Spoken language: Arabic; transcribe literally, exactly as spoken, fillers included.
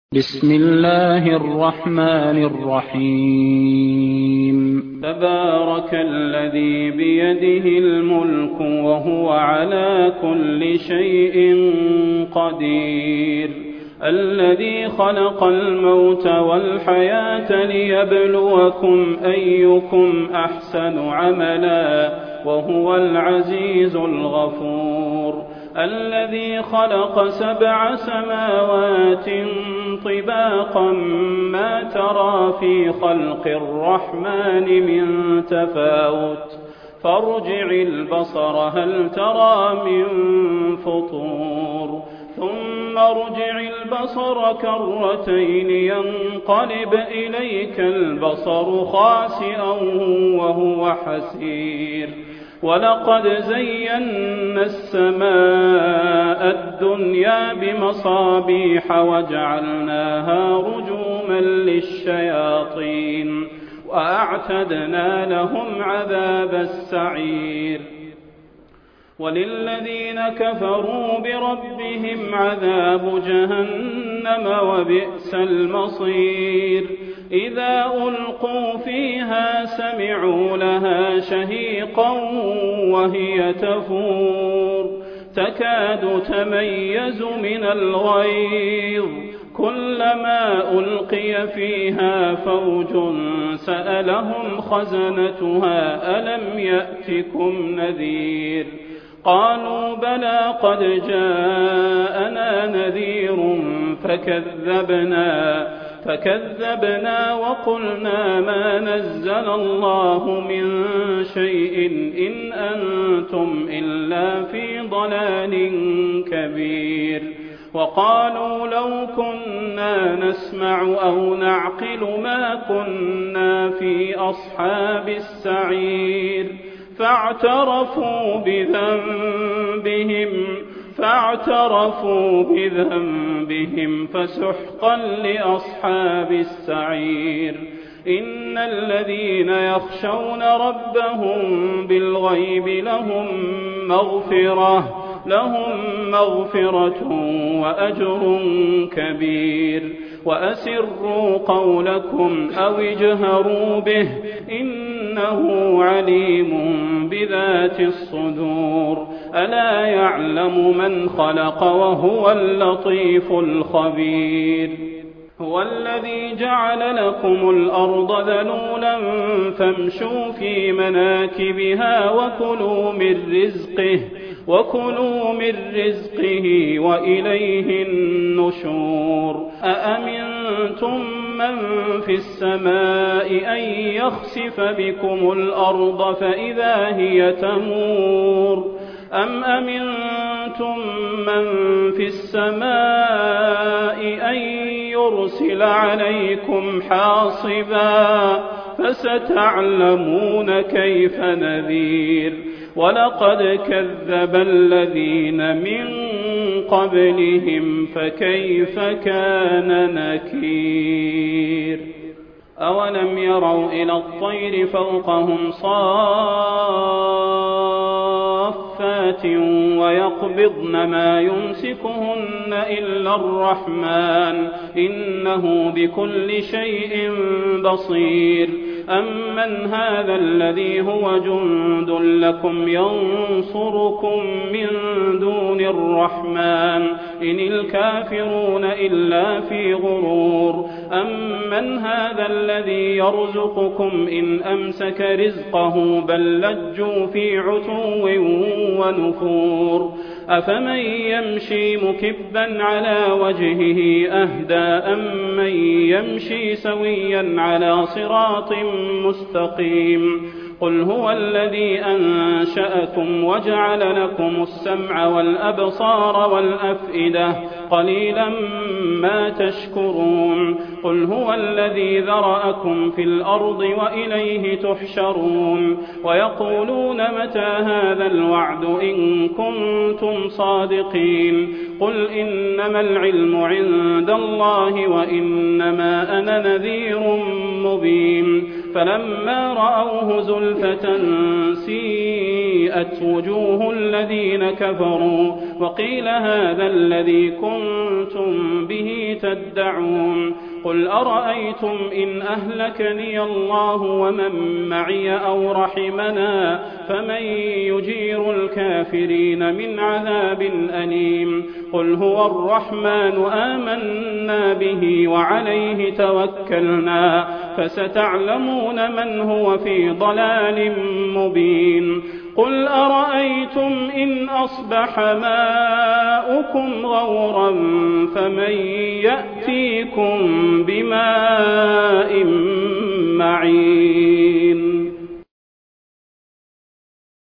بسم الله الرحمن الرحيم تبارك الذي بيده الملك وهو على كل شيء قدير الذي خلق الموت والحياة ليبلوكم أيكم أحسن عملا وهو العزيز الغفور الذي خلق سبع سماوات طباقا ما ترى في خلق الرحمن من تفاوت فارجع البصر هل ترى من فطور ثم ارجع البصر كرتين ينقلب إليك البصر خاسئا وهو حسير ولقد زينا السماء الدنيا بمصابيح وجعلناها رجوما للشياطين وأعتدنا لهم عذاب السعير وللذين كفروا بربهم عذاب جهنم وبئس المصير إذا ألقوا فيها سمعوا لها شهيقا وهي تفور تكاد تميز من الغيظ كلما ألقي فيها فوج سألهم خزنتها ألم يأتكم نذير قالوا بلى قد جاءنا نذير فكذبنا فكذبنا وقلنا ما نزل الله من شيء إن أنتم إلا في ضلال كبير وقالوا لو كنا نسمع أو نعقل ما كنا في أصحاب السعير فاعترفوا بذنبهم فاعترفوا بذنبهم فسحقا لأصحاب السعير إن الذين يخشون ربهم بالغيب لهم مغفرة لهم مغفرة وأجر كبير وأسروا قولكم أو اجهروا به إنه عليم بذات الصدور ألا يعلم من خلق وهو اللطيف الخبير هو الذي جعل لكم الأرض ذلولا فامشوا في مناكبها وكلوا من رزقه وكلوا من رزقه وإليه النشور أأمنتم من في السماء أن يخسف بكم الأرض فإذا هي تمور أم أمنتم من في السماء أن يرسل عليكم حاصبا فستعلمون كيف نذير ولقد كذب الذين من قبلهم فكيف كان نكير أولم يروا إلى الطير فوقهم صافات ويقبضن ما يمسكهن إلا الرحمن إنه بكل شيء بصير أمن هذا الذي هو جند لكم ينصركم من دون الرحمن إن الكافرون إلا في غرور أمن هذا الذي يرزقكم إن أمسك رزقه بل لجوا في عتو ونفور أفمن يمشي مكبا على وجهه أهدى أمن يمشي سويا على صراط مستقيم قل هو الذي أنشأكم وجعل لكم السمع والأبصار والأفئدة قليلا ما تشكرون قل هو الذي ذرأكم في الأرض وإليه تحشرون ويقولون متى هذا الوعد إن كنتم صادقين قل إنما العلم عند الله وإنما أنا نذير مبين فلما رأوه زلفة سيئت وجوه الذين كفروا وقيل هذا الذي كنتم به تدعون قل أرأيتم إن أهلكني الله ومن معي أو رحمنا فمن يجير الكافرين من عذاب أليم قل هو الرحمن آمنا به وعليه توكلنا فستعلمون من هو في ضلال مبين قل أرأيتم إن أصبح ماؤكم غورا فمن يأتيكم بماء معين